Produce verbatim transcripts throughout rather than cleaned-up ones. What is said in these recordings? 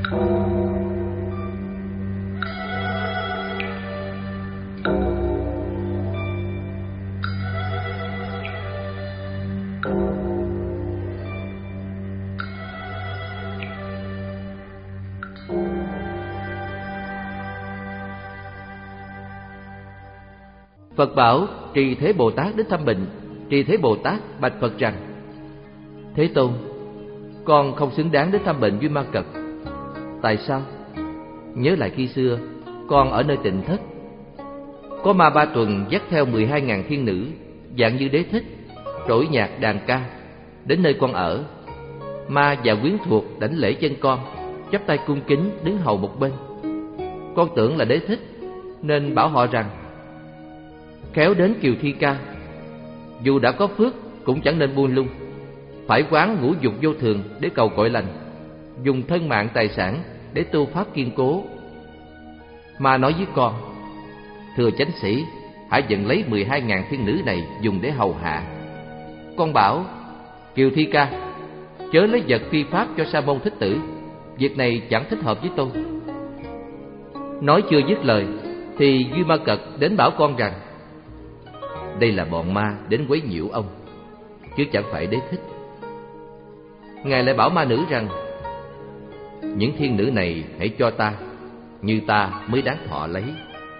Phật bảo Trì Thế Bồ Tát đến thăm bệnh. Trì Thế Bồ Tát bạch Phật rằng: Thế Tôn, con không xứng đáng đến thăm bệnh Duy Ma Cật. Tại sao? Nhớ lại khi xưa con ở nơi Tịnh Thất, có Ma Ba Tuần dắt theo mười hai ngàn thiên nữ, dạng như Đế Thích, trỗi nhạc đàn ca, đến nơi con ở. Ma và quyến thuộc đảnh lễ chân con, chắp tay cung kính đứng hầu một bên. Con tưởng là Đế Thích, nên bảo họ rằng: Khéo đến Kiều Thi Ca, dù đã có phước cũng chẳng nên buông lung, phải quán ngũ dục vô thường để cầu cội lành, dùng thân mạng tài sản để tu pháp kiên cố. Ma nói với con: Thưa chánh sĩ, hãy dẫn lấy mười hai ngàn thiên nữ này dùng để hầu hạ. Con bảo: Kiều Thi Ca, chớ lấy vật phi pháp cho Sa Môn Thích Tử, việc này chẳng thích hợp với tôi. Nói chưa dứt lời thì Duy Ma Cật đến bảo con rằng: Đây là bọn ma đến quấy nhiễu ông, chứ chẳng phải Đế Thích. Ngài lại bảo ma nữ rằng: Những thiên nữ này hãy cho ta, như ta mới đáng thọ lấy.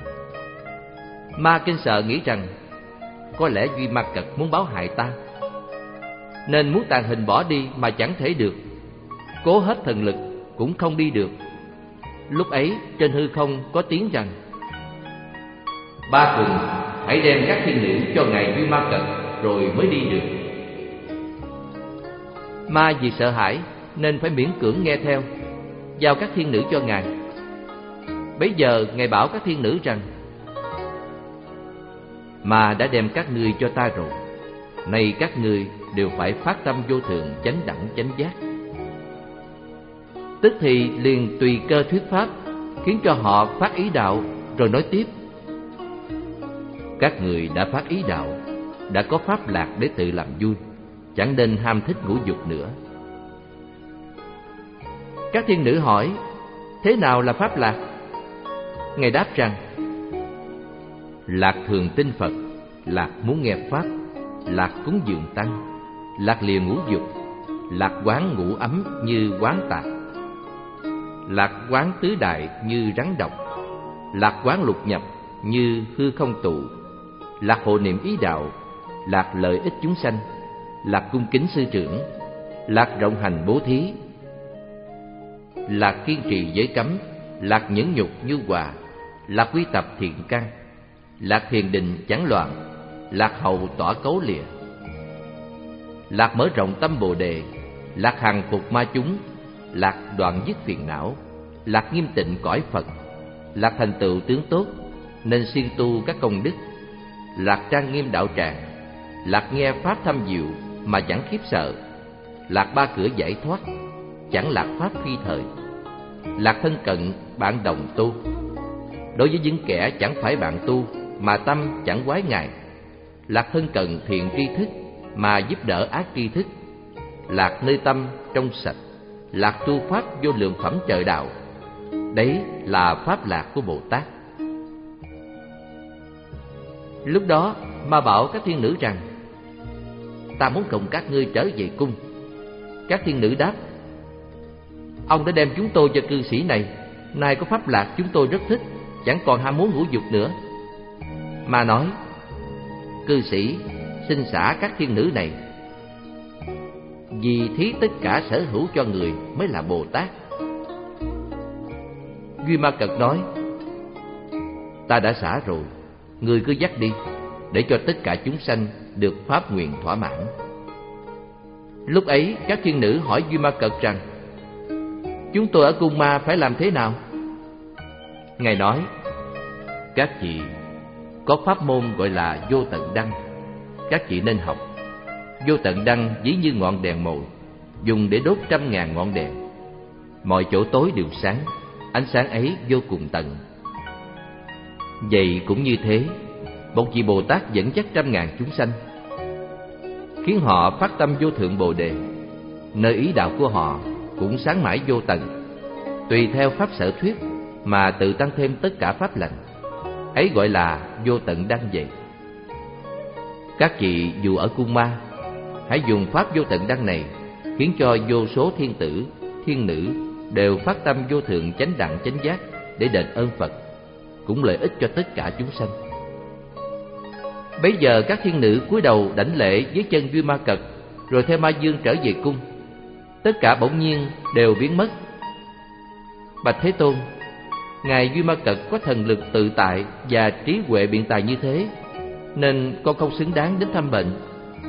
Ma kinh sợ nghĩ rằng có lẽ Duy Ma Cật muốn báo hại ta, nên muốn tàn hình bỏ đi mà chẳng thể được, cố hết thần lực cũng không đi được. Lúc ấy trên hư không có tiếng rằng: Ba Tuần, hãy đem các thiên nữ cho ngài Duy Ma Cật rồi mới đi được. Ma vì sợ hãi nên phải miễn cưỡng nghe theo, giao các thiên nữ cho ngài. Bấy giờ ngài bảo các thiên nữ rằng: Ma đã đem các ngươi cho ta rồi, nay các ngươi đều phải phát tâm vô thượng chánh đẳng chánh giác. Tức thì liền tùy cơ thuyết pháp, khiến cho họ phát ý đạo, rồi nói tiếp: Các người đã phát ý đạo, đã có pháp lạc để tự làm vui, chẳng nên ham thích ngũ dục nữa. Các thiên nữ hỏi: Thế nào là pháp lạc? Ngài đáp rằng: Lạc thường tin Phật, lạc muốn nghe pháp, lạc cúng dường tăng, lạc lìa ngũ dục, lạc quán ngũ ấm như quán tạp, lạc quán tứ đại như rắn độc, lạc quán lục nhập như hư không tụ, lạc hộ niệm ý đạo, lạc lợi ích chúng sanh, lạc cung kính sư trưởng, lạc rộng hành bố thí, lạc kiên trì giới cấm, lạc nhẫn nhục như hòa, lạc quy tập thiện căn, lạc thiền định chẳng loạn, lạc hậu tỏa cấu lìa, lạc mở rộng tâm bồ đề, lạc hàng phục ma chúng, lạc đoạn dứt phiền não, lạc nghiêm tịnh cõi Phật, lạc thành tựu tướng tốt, nên siêng tu các công đức, lạc trang nghiêm đạo tràng, lạc nghe pháp thâm diệu mà chẳng khiếp sợ, lạc ba cửa giải thoát, chẳng lạc pháp phi thời, lạc thân cận bạn đồng tu. Đối với những kẻ chẳng phải bạn tu mà tâm chẳng quái ngại, lạc thân cận thiện tri thức mà giúp đỡ ác tri thức, lạc nơi tâm trong sạch, lạc tu pháp vô lượng phẩm trợ đạo. Đấy là pháp lạc của Bồ Tát. Lúc đó ma bảo các thiên nữ rằng: Ta muốn cùng các ngươi trở về cung. Các thiên nữ đáp: Ông đã đem chúng tôi cho cư sĩ này, nay có pháp lạc chúng tôi rất thích, chẳng còn ham muốn ngũ dục nữa. Ma nói: Cư sĩ xin xả các thiên nữ này, vì thí tất cả sở hữu cho người mới là Bồ Tát. Duy Ma Cật nói: Ta đã xả rồi, người cứ dắt đi, để cho tất cả chúng sanh được pháp nguyện thỏa mãn. Lúc ấy các thiên nữ hỏi Duy Ma Cật rằng: Chúng tôi ở cung ma phải làm thế nào? Ngài nói: Các chị có pháp môn gọi là vô tận đăng, các chị nên học. Vô tận đăng ví như ngọn đèn mồi, dùng để đốt trăm ngàn ngọn đèn. Mọi chỗ tối đều sáng, ánh sáng ấy vô cùng tận. Vậy cũng như thế, một vị Bồ Tát dẫn dắt trăm ngàn chúng sanh, khiến họ phát tâm vô thượng Bồ Đề. Nơi ý đạo của họ cũng sáng mãi vô tận. tùy theo pháp sở thuyết mà tự tăng thêm tất cả pháp lành. Ấy gọi là vô tận đăng vậy. Các vị dù ở cung ma, hãy dùng pháp vô tận đăng này, khiến cho vô số thiên tử, thiên nữ đều phát tâm vô thượng chánh đẳng chánh giác để đền ơn Phật, cũng lợi ích cho tất cả chúng sanh. Bấy giờ các thiên nữ cúi đầu đảnh lễ dưới chân Duy Ma Cật, rồi theo Ma Dương trở về cung. Tất cả bỗng nhiên đều biến mất. Bạch Thế Tôn, ngài Duy Ma Cật có thần lực tự tại và trí huệ biện tài như thế, nên con không xứng đáng đến thăm bệnh.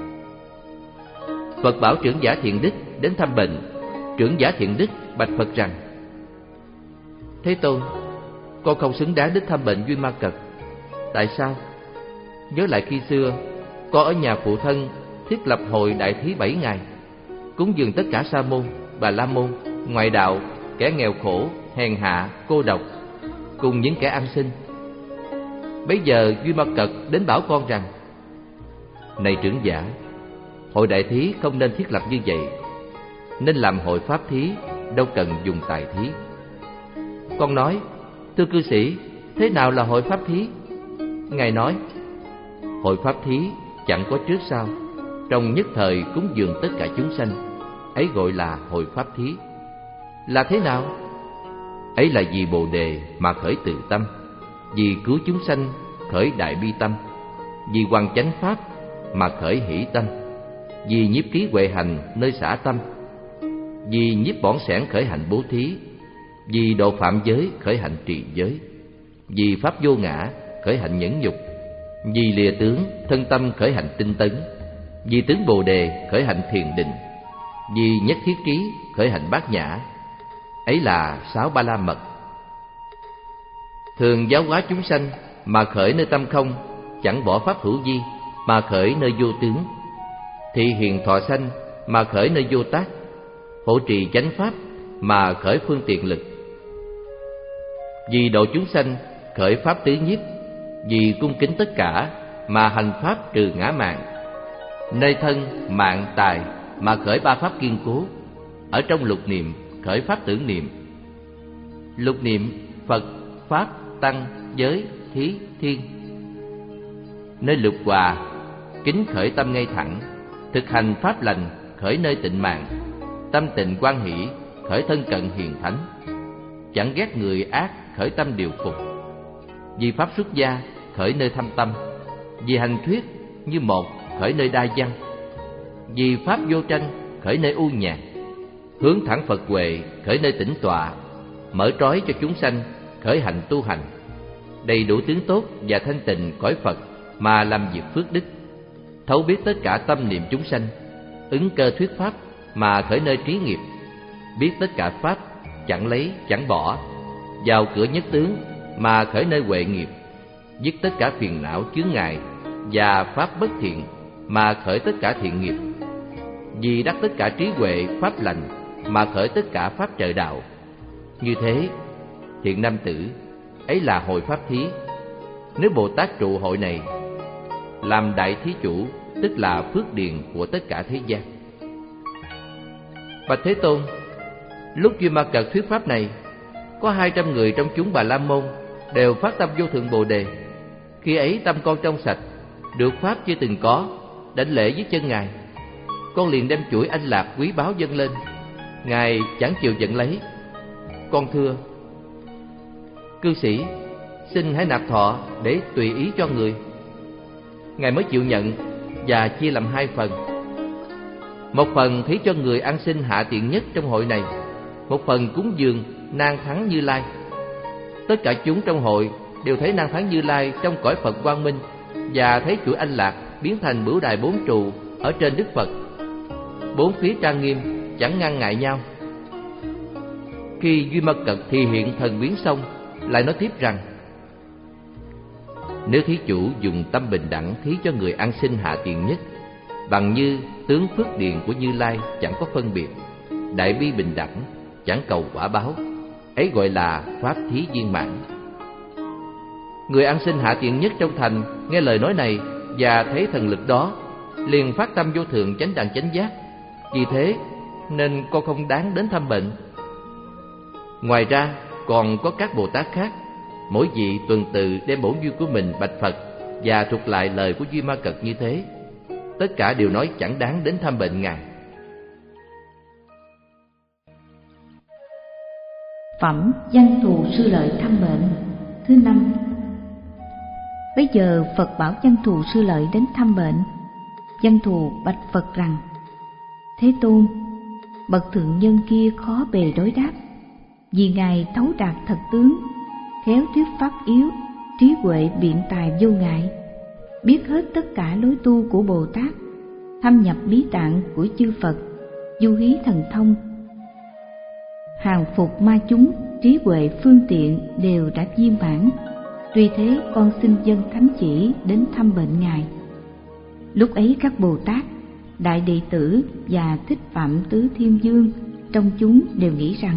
Phật bảo trưởng giả Thiện Đức đến thăm bệnh. Trưởng giả Thiện Đức bạch Phật rằng: Thế Tôn, con không xứng đáng đến thăm bệnh Duy Ma Cật. Tại sao? Nhớ lại khi xưa, con ở nhà phụ thân thiết lập hội đại thí bảy ngày, cúng dường tất cả sa môn, bà la môn, ngoại đạo, kẻ nghèo khổ, hèn hạ, cô độc, cùng những kẻ ăn xin. Bấy giờ Duy Ma Cật đến bảo con rằng: Này trưởng giả, hội đại thí không nên thiết lập như vậy, nên làm hội pháp thí, đâu cần dùng tài thí. Con nói: Thưa cư sĩ, thế nào là hội pháp thí? Ngài nói: Hội pháp thí chẳng có trước sau, trong nhất thời cúng dường tất cả chúng sanh, ấy gọi là hội pháp thí. Là thế nào? Ấy là vì Bồ Đề mà khởi từ tâm, vì cứu chúng sanh khởi đại bi tâm, vì hoằng chánh pháp mà khởi hỷ tâm, vì nhiếp trí huệ hành nơi xả tâm, vì nhiếp bỏng sẻn khởi hành bố thí, vì độ phạm giới khởi hành trì giới, vì pháp vô ngã khởi hành nhẫn nhục, vì lìa tướng thân tâm khởi hành tinh tấn, vì tướng Bồ Đề khởi hành thiền định, vì nhất thiết trí khởi hành bát nhã. Ấy là sáu ba la mật. Thường giáo hóa chúng sanh mà khởi nơi tâm không, chẳng bỏ pháp hữu vi mà khởi nơi vô tướng, thị hiền thọ sanh mà khởi nơi vô tác, hộ trì chánh pháp mà khởi phương tiện lực, vì độ chúng sanh khởi pháp tứ nhiếp, vì cung kính tất cả mà hành pháp trừ ngã mạn, nơi thân mạng tài mà khởi ba pháp kiên cố, ở trong lục niệm khởi pháp tưởng niệm. Lục niệm Phật, Pháp, Tăng, Giới, Thí, Thiên. Nơi lục hòa kính khởi tâm ngay thẳng, thực hành pháp lành khởi nơi tịnh mạng, tâm tịnh quan hỷ khởi thân cận hiền thánh, chẳng ghét người ác khởi tâm điều phục, vì pháp xuất gia khởi nơi thâm tâm, vì hành thuyết như một khởi nơi đa văn, vì pháp vô tranh khởi nơi u nhàn, hướng thẳng Phật huệ khởi nơi tĩnh tọa, mở trói cho chúng sanh khởi hành tu hành, đầy đủ tướng tốt và thanh tịnh cõi Phật mà làm việc phước đức, thấu biết tất cả tâm niệm chúng sanh, ứng cơ thuyết pháp mà khởi nơi trí nghiệp, biết tất cả pháp chẳng lấy chẳng bỏ, vào cửa nhất tướng mà khởi nơi huệ nghiệp, dứt tất cả phiền não chướng ngại và pháp bất thiện mà khởi tất cả thiện nghiệp, vì đắc tất cả trí huệ pháp lành mà khởi tất cả pháp trợ đạo. Như thế, thiện nam tử, ấy là hội pháp thí. Nếu Bồ Tát trụ hội này, làm đại thí chủ, tức là phước điền của tất cả thế gian. Bạch Thế Tôn, lúc Duy Ma Cật thuyết pháp này, có hai trăm người trong chúng Bà La Môn đều phát tâm vô thượng Bồ Đề. Khi ấy tâm con trong sạch, được pháp chưa từng có, đảnh lễ dưới chân ngài. Con liền đem chuỗi anh lạc quý báu dâng lên, ngài chẳng chịu nhận lấy. Con thưa: Cư sĩ, xin hãy nạp thọ để tùy ý cho người. Ngài mới chịu nhận và chia làm hai phần. Một phần thí cho người ăn xin hạ tiện nhất trong hội này, một phần cúng dường Nan Thắng Như Lai. Tất cả chúng trong hội đều thấy Nan Thắng Như Lai trong cõi Phật quang minh, và thấy chuỗi anh lạc biến thành bửu đài bốn trụ ở trên Đức Phật, bốn phía trang nghiêm, chẳng ngăn ngại nhau. Khi Duy Ma Cật thì hiện thần biến xong, lại nói tiếp rằng: Nếu thí chủ dùng tâm bình đẳng thí cho người ăn xin hạ tiện nhất, bằng như tướng phước điền của Như Lai chẳng có phân biệt, đại bi bình đẳng, chẳng cầu quả báo, ấy gọi là pháp thí viên mãn. Người ăn xin hạ tiện nhất trong thành nghe lời nói này và thấy thần lực đó, liền phát tâm vô thượng chánh đẳng chánh giác. Vì thế nên con không đáng đến thăm bệnh. Ngoài ra còn có các Bồ Tát khác, mỗi vị tuần tự đem bổn duyên của mình bạch Phật và thuật lại lời của Duy Ma Cật như thế. Tất cả đều nói chẳng đáng đến thăm bệnh Ngài. Phẩm Văn Thù Sư Lợi thăm bệnh thứ năm. Bây giờ Phật bảo Văn Thù Sư Lợi đến thăm bệnh. Văn Thù bạch Phật rằng: Thế Tôn, bậc thượng nhân kia khó bề đối đáp, vì Ngài thấu đạt thật tướng, khéo thuyết pháp yếu, trí huệ biện tài vô ngại, biết hết tất cả lối tu của Bồ Tát, thâm nhập lý tạng của chư Phật, du hí thần thông, hàng phục ma chúng, trí huệ phương tiện đều đã viên mãn. Tuy thế con xin dâng thánh chỉ đến thăm bệnh Ngài. Lúc ấy các Bồ Tát, đại đệ tử và Thích Phạm Tứ Thiên Vương trong chúng đều nghĩ rằng: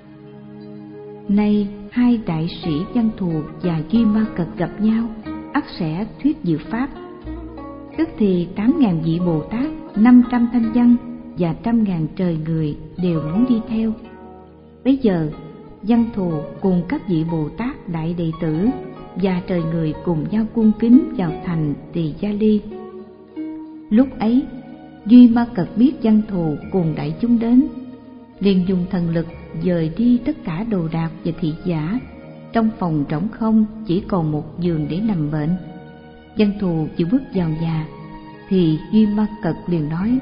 nay hai đại sĩ Văn Thù và Duy Ma Cật gặp nhau, ắt sẽ thuyết diệu pháp. Tức thì tám ngàn vị Bồ Tát, năm trăm thanh văn và trăm ngàn trời người đều muốn đi theo. Bấy giờ Văn Thù cùng các vị Bồ Tát đại đệ tử và trời người cùng nhau cung kính vào thành Tỳ Gia Ly. Lúc ấy Duy Ma Cật biết Văn Thù cùng đại chúng đến, liền dùng thần lực dời đi tất cả đồ đạc và thị giả. Trong phòng trống không chỉ còn một giường để nằm bệnh. Văn Thù vừa bước vào nhà thì Duy Ma Cật liền nói: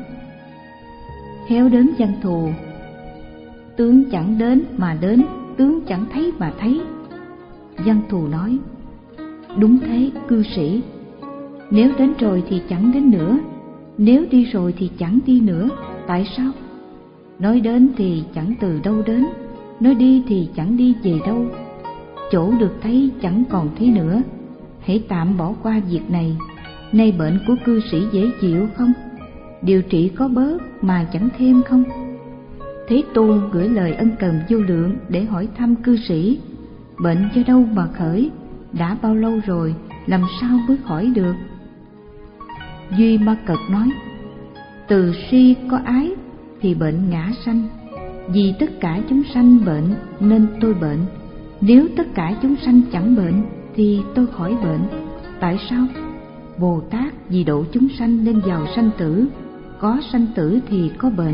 khéo đến Văn Thù, tướng chẳng đến mà đến, tướng chẳng thấy mà thấy. Văn Thù nói: đúng thế cư sĩ, nếu đến rồi thì chẳng đến nữa, nếu đi rồi thì chẳng đi nữa. Tại sao? Nói đến thì chẳng từ đâu đến, nói đi thì chẳng đi về đâu. Chỗ được thấy chẳng còn thấy nữa, hãy tạm bỏ qua việc này. Nay bệnh của cư sĩ dễ chịu không? Điều trị có bớt mà chẳng thêm không? Thế Tôn gửi lời ân cần vô lượng để hỏi thăm cư sĩ: bệnh do đâu mà khởi? Đã bao lâu rồi, làm sao mới khỏi được? Duy Ma Cật nói: từ si có ái thì bệnh ngã sanh, vì tất cả chúng sanh bệnh nên tôi bệnh. Nếu tất cả chúng sanh chẳng bệnh thì tôi khỏi bệnh. Tại sao? Bồ Tát vì độ chúng sanh nên vào sanh tử, có sanh tử thì có bệnh.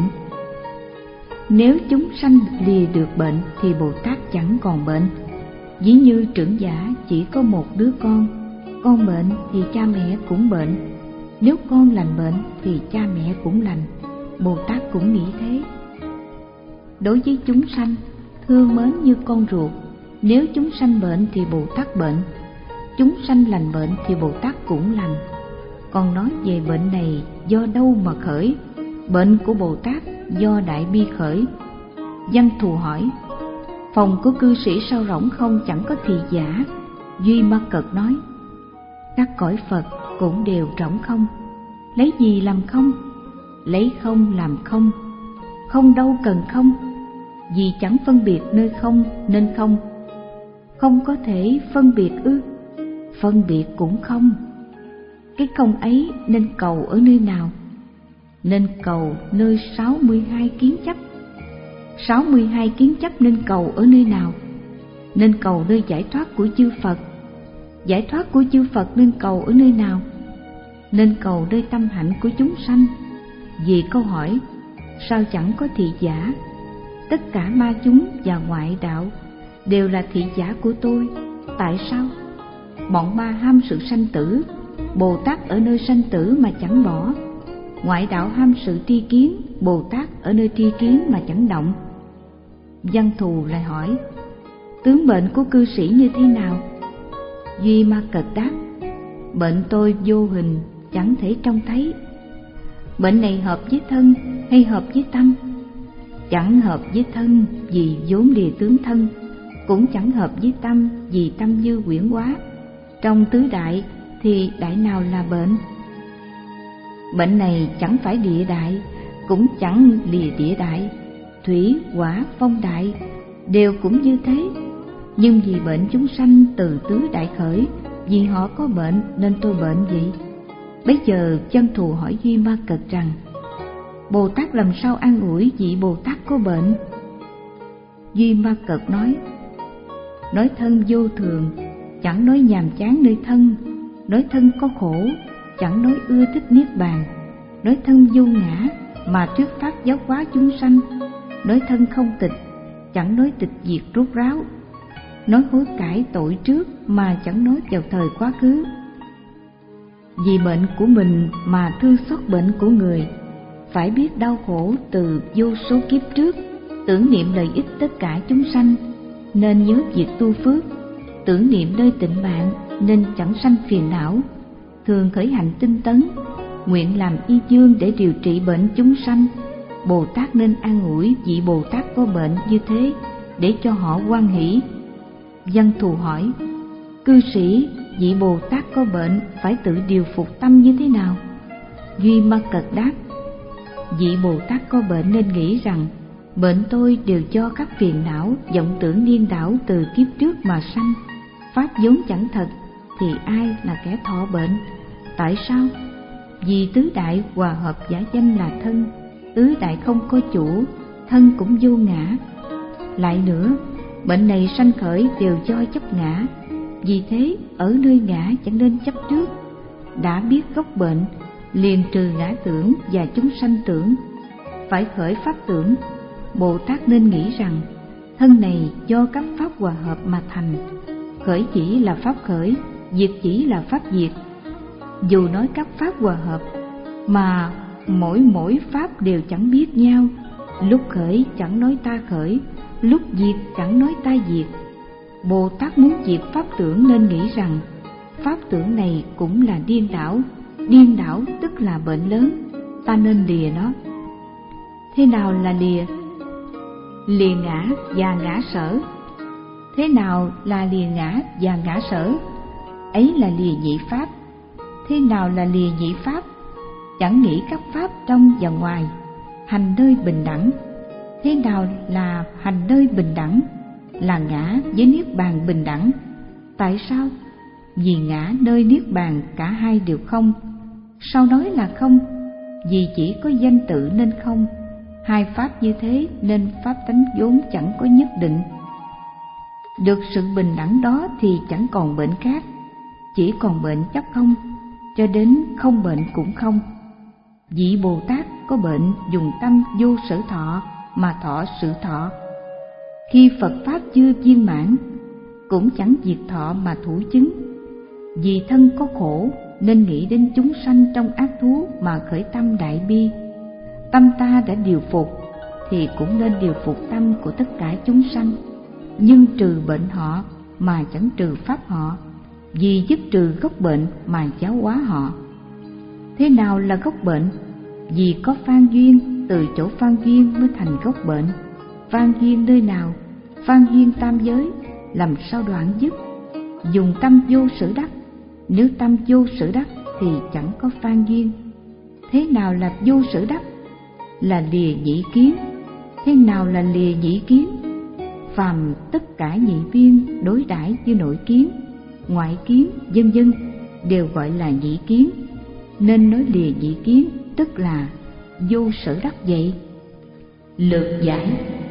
Nếu chúng sanh lìa được bệnh thì Bồ Tát chẳng còn bệnh. Ví như trưởng giả chỉ có một đứa con, con bệnh thì cha mẹ cũng bệnh. Nếu con lành bệnh thì cha mẹ cũng lành. Bồ Tát cũng nghĩ thế. Đối với chúng sanh, thương mến như con ruột. Nếu chúng sanh bệnh thì Bồ Tát bệnh, chúng sanh lành bệnh thì Bồ Tát cũng lành. Còn nói về bệnh này do đâu mà khởi? Bệnh của Bồ Tát do đại bi khởi. Văn Thù hỏi: phòng của cư sĩ sao rỗng không, chẳng có thị giả? Duy Ma Cật nói: các cõi Phật cũng đều rỗng không. Lấy gì làm không? Lấy không làm không. Không đâu cần không, vì chẳng phân biệt nơi không nên không. Không có thể phân biệt ư? Phân biệt cũng không. Cái không ấy nên cầu ở nơi nào? Nên cầu nơi sáu mươi hai kiến chấp. Sáu mươi hai kiến chấp nên cầu ở nơi nào? Nên cầu nơi giải thoát của chư Phật. Giải thoát của chư Phật nên cầu ở nơi nào? Nên cầu nơi tâm hạnh của chúng sanh. Vì câu hỏi: sao chẳng có thị giả? Tất cả ma chúng và ngoại đạo đều là thị giả của tôi. Tại sao? Bọn ma ham sự sanh tử, Bồ Tát ở nơi sanh tử mà chẳng bỏ. Ngoại đạo ham sự tri kiến, Bồ Tát ở nơi tri kiến mà chẳng động. Văn Thù lại hỏi: tướng bệnh của cư sĩ như thế nào? Duy Ma Cật đáp: bệnh tôi vô hình, chẳng thể trông thấy. Bệnh này hợp với thân hay hợp với tâm? Chẳng hợp với thân vì vốn lìa tướng thân, cũng chẳng hợp với tâm vì tâm như quyển hóa. Trong tứ đại thì đại nào là bệnh? Bệnh này chẳng phải địa đại, cũng chẳng lìa địa đại. Thủy, hỏa, phong đại đều cũng như thế. Nhưng vì bệnh chúng sanh từ tứ đại khởi, vì họ có bệnh nên tôi bệnh vậy. Bấy giờ Văn Thù hỏi Duy Ma Cật rằng: Bồ Tát làm sao an ủi vị Bồ Tát có bệnh? Duy Ma Cật nói: nói thân vô thường, chẳng nói nhàm chán nơi thân; nói thân có khổ, chẳng nói ưa thích niết bàn; nói thân vô ngã, mà thuyết pháp giáo hóa chúng sanh; nói thân không tịch, chẳng nói tịch diệt rốt ráo; nói hối cải tội trước, mà chẳng nói vào thời quá khứ. Vì bệnh của mình mà thương xót bệnh của người, phải biết đau khổ từ vô số kiếp trước, tưởng niệm lợi ích tất cả chúng sanh, nên nhớ việc tu phước; tưởng niệm nơi tịnh mạng, nên chẳng sanh phiền não; thường khởi hành tinh tấn, nguyện làm y dương để điều trị bệnh chúng sanh. Bồ Tát nên an ủi vị Bồ Tát có bệnh như thế, để cho họ hoan hỷ. Văn thù hỏi: cư sĩ, vị Bồ Tát có bệnh phải tự điều phục tâm như thế nào? Duy Ma Cật đáp: vị Bồ Tát có bệnh nên nghĩ rằng bệnh tôi đều do các phiền não, vọng tưởng điên đảo từ kiếp trước mà sanh. Pháp vốn chẳng thật, thì ai là kẻ thọ bệnh? Tại sao? Vì tứ đại hòa hợp giả danh là thân, tứ đại không có chủ, thân cũng vô ngã. Lại nữa, bệnh này sanh khởi đều do chấp ngã, vì thế ở nơi ngã chẳng nên chấp trước. Đã biết gốc bệnh, liền trừ ngã tưởng và chúng sanh tưởng, phải khởi pháp tưởng. Bồ Tát nên nghĩ rằng thân này do các pháp hòa hợp mà thành, khởi chỉ là pháp khởi, diệt chỉ là pháp diệt. Dù nói các pháp hòa hợp, mà mỗi mỗi pháp đều chẳng biết nhau, lúc khởi chẳng nói ta khởi, lúc diệt chẳng nói ta diệt. Bồ Tát muốn diệt pháp tưởng nên nghĩ rằng pháp tưởng này cũng là điên đảo, điên đảo tức là bệnh lớn, ta nên lìa nó. Thế nào là lìa? Lìa ngã và ngã sở. Thế nào là lìa ngã và ngã sở? Ấy là lìa nhị pháp. Thế nào là lìa nhị pháp? Chẳng nghĩ các pháp trong và ngoài, hành nơi bình đẳng. Thế nào là hành nơi bình đẳng? Là ngã với niết bàn bình đẳng. Tại sao? Vì ngã nơi niết bàn cả hai đều không. Sao nói là không? Vì chỉ có danh tự nên không. Hai pháp như thế nên pháp tánh vốn chẳng có nhất định. Được sự bình đẳng đó thì chẳng còn bệnh khác, chỉ còn bệnh chấp không, cho đến không bệnh cũng không. Vị Bồ Tát có bệnh dùng tâm vô sở thọ mà thọ sự thọ. Khi Phật Pháp chưa viên mãn, cũng chẳng diệt thọ mà thủ chứng. Vì thân có khổ nên nghĩ đến chúng sanh trong ác thú mà khởi tâm đại bi. Tâm ta đã điều phục thì cũng nên điều phục tâm của tất cả chúng sanh, nhưng trừ bệnh họ mà chẳng trừ pháp họ, vì dứt trừ gốc bệnh mà giáo hóa họ. Thế nào là gốc bệnh? Vì có phan duyên, từ chỗ phan duyên mới thành gốc bệnh. Phan duyên nơi nào? Phan duyên tam giới, làm sao đoạn dứt? Dùng tâm vô sở đắc. Nếu tâm vô sở đắc thì chẳng có phan duyên. Thế nào là vô sở đắc? Là lìa nhĩ kiến. Thế nào là lìa nhĩ kiến? Phàm tất cả nhị viên đối đãi như nội kiến, ngoại kiến, vân vân đều gọi là nhị kiến, nên nói lìa nhị kiến tức là vô sở đắc vậy. Lược giải: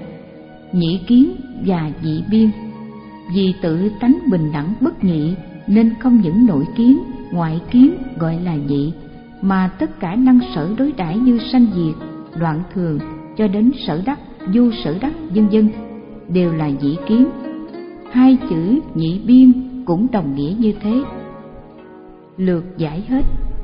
nhị kiến và nhị biên. Vì tự tánh bình đẳng bất nhị, nên không những nội kiến, ngoại kiến gọi là nhị, mà tất cả năng sở đối đãi như sanh diệt, đoạn thường cho đến sở đắc, vô sở đắc vân vân đều là nhị kiến. Hai chữ nhị biên cũng đồng nghĩa như thế. Lược giải hết.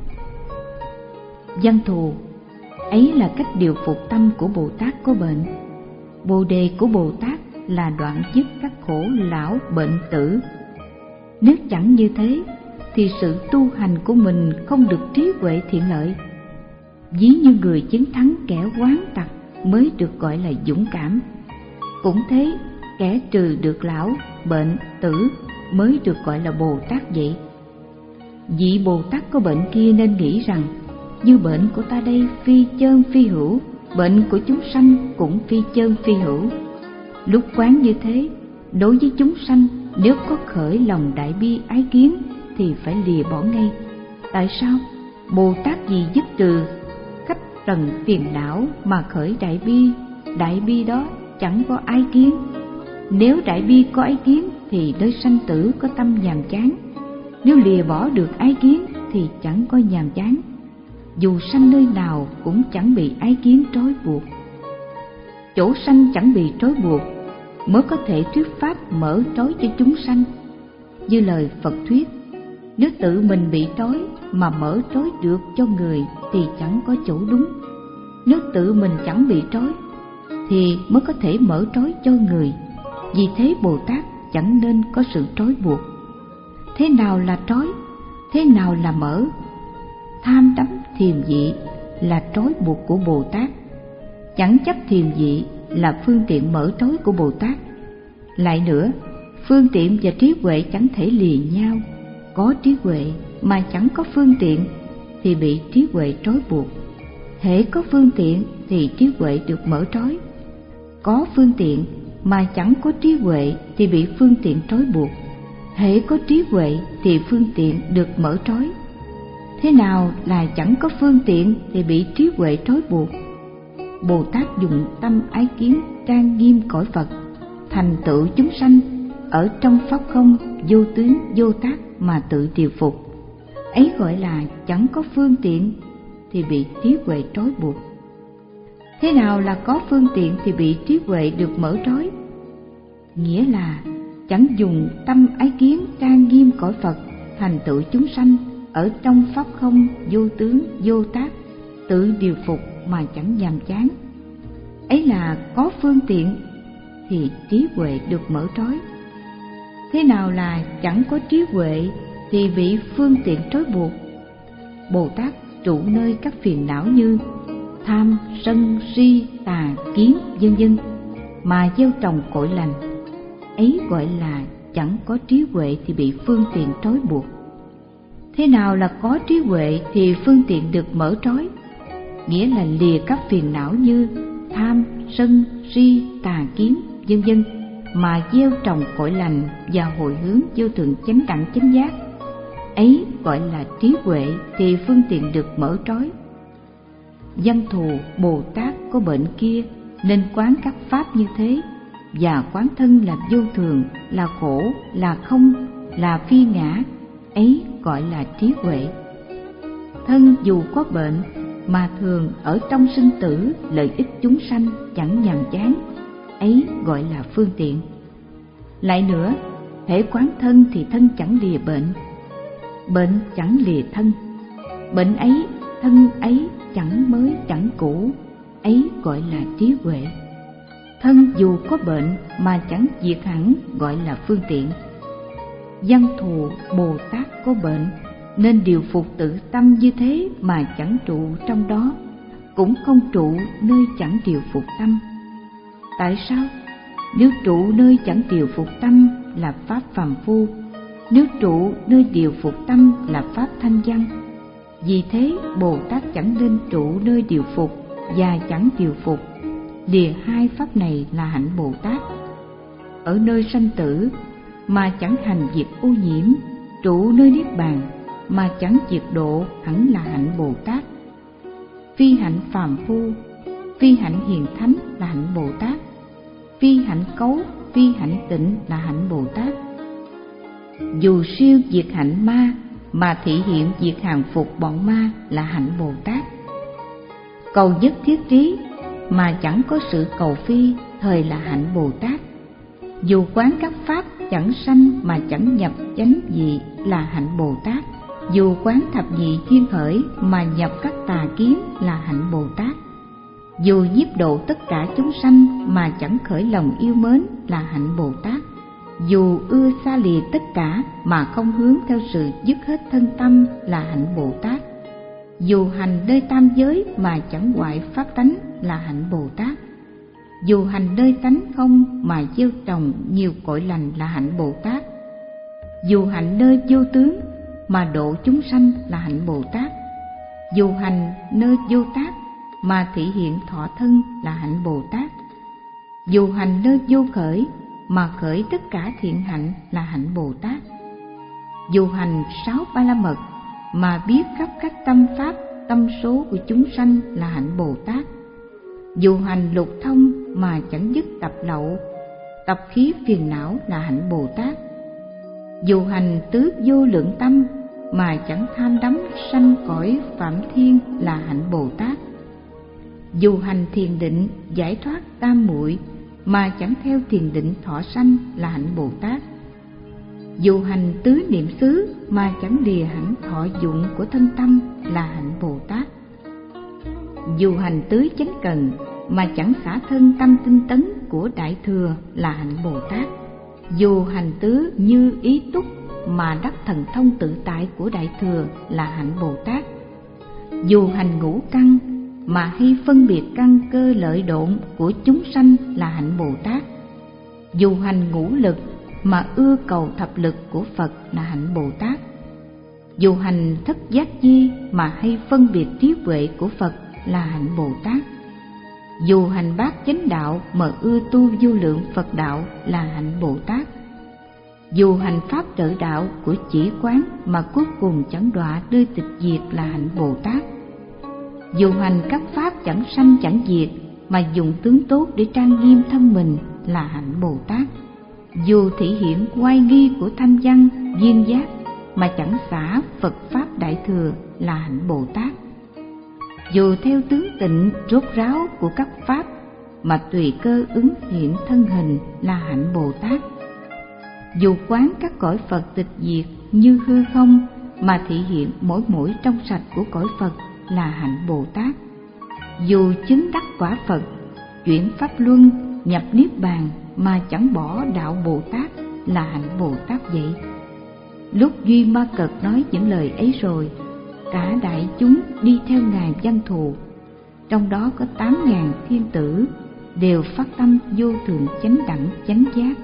Văn thù: ấy là cách điều phục tâm của Bồ Tát có bệnh. Bồ đề của Bồ Tát là đoạn dứt các khổ lão bệnh tử. Nếu chẳng như thế thì sự tu hành của mình không được trí huệ thiện lợi. Ví như người chiến thắng kẻ oán tặc mới được gọi là dũng cảm. Cũng thế, kẻ trừ được lão bệnh tử mới được gọi là Bồ Tát vậy. Vị Bồ Tát có bệnh kia nên nghĩ rằng như bệnh của ta đây phi chơn phi hữu, bệnh của chúng sanh cũng phi chơn phi hữu. Lúc quán như thế, đối với chúng sanh nếu có khởi lòng đại bi ái kiến thì phải lìa bỏ ngay. Tại sao? Bồ Tát vì dứt trừ cách trần phiền não mà khởi đại bi, đại bi đó chẳng có ái kiến, Nếu đại bi có ái kiến thì nơi sanh tử có tâm nhàm chán. Nếu lìa bỏ được ái kiến thì chẳng có nhàm chán. Dù sanh nơi nào cũng chẳng bị ái kiến trói buộc. Chỗ sanh chẳng bị trói buộc mới có thể thuyết pháp mở trói cho chúng sanh. Như lời Phật thuyết, nếu tự mình bị trói mà mở trói được cho người thì chẳng có chỗ đúng. Nếu tự mình chẳng bị trói thì mới có thể mở trói cho người. Vì thế Bồ Tát chẳng nên có sự trói buộc. Thế nào là trói? Thế nào là mở? Tham đắm thiềm dị là trói buộc của Bồ Tát. Chẳng chấp thiềm dị là phương tiện mở trói của Bồ Tát. Lại nữa, phương tiện và trí huệ chẳng thể lìa nhau. Có trí huệ mà chẳng có phương tiện thì bị trí huệ trói buộc. Hễ có phương tiện thì trí huệ được mở trói. Có phương tiện mà chẳng có trí huệ thì bị phương tiện trói buộc. Hễ có trí huệ thì phương tiện được mở trói. Thế nào là chẳng có phương tiện thì bị trí huệ trói buộc? Bồ Tát dùng tâm ái kiến trang nghiêm cõi Phật, thành tựu chúng sanh ở trong pháp không vô tướng vô tác mà tự điều phục. Ấy gọi là chẳng có phương tiện thì bị trí huệ trói buộc. Thế nào là có phương tiện thì bị trí huệ được mở trói? Nghĩa là chẳng dùng tâm ái kiến trang nghiêm cõi Phật, thành tựu chúng sanh ở trong pháp không vô tướng vô tác tự điều phục mà chẳng nhàm chán. Ấy là có phương tiện thì trí huệ được mở trói. Thế nào là chẳng có trí huệ thì bị phương tiện trói buộc? Bồ Tát trụ nơi các phiền não như tham, sân, si, tà, kiến, vân vân mà gieo trồng cội lành. Ấy gọi là chẳng có trí huệ thì bị phương tiện trói buộc. Thế nào là có trí huệ thì phương tiện được mở trói? Nghĩa là lìa các phiền não như tham, sân, si, tà, kiến, vân vân mà gieo trồng cội lành và hồi hướng vô thượng chánh đẳng chánh giác. Ấy gọi là trí huệ thì phương tiện được mở trói. Văn thù Bồ Tát có bệnh kia nên quán các pháp như thế, và quán thân là vô thường, là khổ, là không, là phi ngã. Ấy gọi là trí huệ. Thân dù có bệnh mà thường ở trong sinh tử lợi ích chúng sanh chẳng nhàm chán. Ấy gọi là phương tiện. Lại nữa, hễ quán thân thì thân chẳng lìa bệnh, bệnh chẳng lìa thân. Bệnh ấy, thân ấy chẳng mới chẳng cũ. Ấy gọi là trí huệ. Thân dù có bệnh mà chẳng diệt hẳn gọi là phương tiện. Văn thù Bồ Tát có bệnh nên điều phục tự tâm như thế mà chẳng trụ trong đó, cũng không trụ nơi chẳng điều phục tâm. Tại sao? Nếu trụ nơi chẳng điều phục tâm là pháp phàm phu, nếu trụ nơi điều phục tâm là pháp thanh văn. Vì thế Bồ Tát chẳng nên trụ nơi điều phục và chẳng điều phục. Lìa hai pháp này là hạnh Bồ Tát. Ở nơi sanh tử mà chẳng hành diệt ô nhiễm, trụ nơi niết bàn mà chẳng diệt độ hẳn là hạnh Bồ Tát. Phi hạnh phàm phu, phi hạnh hiền thánh là hạnh Bồ Tát. Phi hạnh cấu, phi hạnh tịnh là hạnh Bồ Tát. Dù siêu diệt hạnh ma mà thị hiện diệt hàng phục bọn ma là hạnh Bồ Tát. Cầu nhất thiết trí mà chẳng có sự cầu phi thời là hạnh Bồ Tát. Dù quán các pháp chẳng sanh mà chẳng nhập chánh dị là hạnh Bồ Tát. Dù quán thập nhị duyên khởi mà nhập các tà kiến là hạnh Bồ Tát. Dù nhiếp độ tất cả chúng sanh mà chẳng khởi lòng yêu mến là hạnh Bồ Tát. Dù ưa xa lìa tất cả mà không hướng theo sự dứt hết thân tâm là hạnh Bồ Tát. Dù hành nơi tam giới mà chẳng hoại pháp tánh là hạnh Bồ Tát. Dù hành nơi tánh không mà gieo trồng nhiều cội lành là hạnh Bồ Tát. Dù hành nơi vô tướng mà độ chúng sanh là hạnh Bồ Tát. Dù hành nơi vô tác mà thị hiện thọ thân là hạnh Bồ Tát. Dù hành nơi vô khởi mà khởi tất cả thiện hạnh là hạnh Bồ Tát. Dù hành sáu ba la mật mà biết khắp các tâm pháp tâm số của chúng sanh là hạnh Bồ Tát. Dù hành lục thông mà chẳng dứt tập lậu tập khí phiền não là hạnh Bồ Tát. Dù hành tứ vô lượng tâm mà chẳng tham đắm sanh cõi phạm thiên là hạnh Bồ Tát. Dù hành thiền định giải thoát tam muội mà chẳng theo thiền định thọ sanh là hạnh Bồ Tát. Dù hành tứ niệm xứ mà chẳng lìa hẳn thọ dụng của thân tâm là hạnh Bồ Tát. Dù hành tứ chánh cần mà chẳng xả thân tâm tinh tấn của Đại Thừa là hạnh Bồ Tát. Dù hành tứ như ý túc mà đắc thần thông tự tại của Đại Thừa là hạnh Bồ Tát. Dù hành ngũ căn mà hay phân biệt căn cơ lợi độn của chúng sanh là hạnh Bồ Tát. Dù hành ngũ lực mà ưa cầu thập lực của Phật là hạnh Bồ Tát. Dù hành thất giác chi mà hay phân biệt trí huệ của Phật là hạnh Bồ Tát. Dù hành bát chánh đạo mà ưa tu vô lượng Phật đạo là hạnh Bồ Tát. Dù hành pháp trợ đạo của chỉ quán mà cuối cùng chẳng đọa nơi tịch diệt là hạnh Bồ Tát. Dù hành các pháp chẳng sanh chẳng diệt mà dùng tướng tốt để trang nghiêm thân mình là hạnh Bồ Tát. Dù thị hiện oai nghi của thanh văn duyên giác mà chẳng xả Phật pháp Đại Thừa là hạnh Bồ Tát. Dù theo tướng tịnh rốt ráo của các pháp mà tùy cơ ứng hiện thân hình là hạnh Bồ Tát. Dù quán các cõi Phật tịch diệt như hư không mà thị hiện mỗi mỗi trong sạch của cõi Phật là hạnh Bồ Tát. Dù chứng đắc quả Phật, chuyển pháp luân nhập niết bàn mà chẳng bỏ đạo Bồ Tát là hạnh Bồ Tát vậy. Lúc Duy Ma Cật nói những lời ấy rồi, cả đại chúng đi theo ngài Văn Thù, trong đó có tám ngàn thiên tử đều phát tâm vô thượng chánh đẳng chánh giác.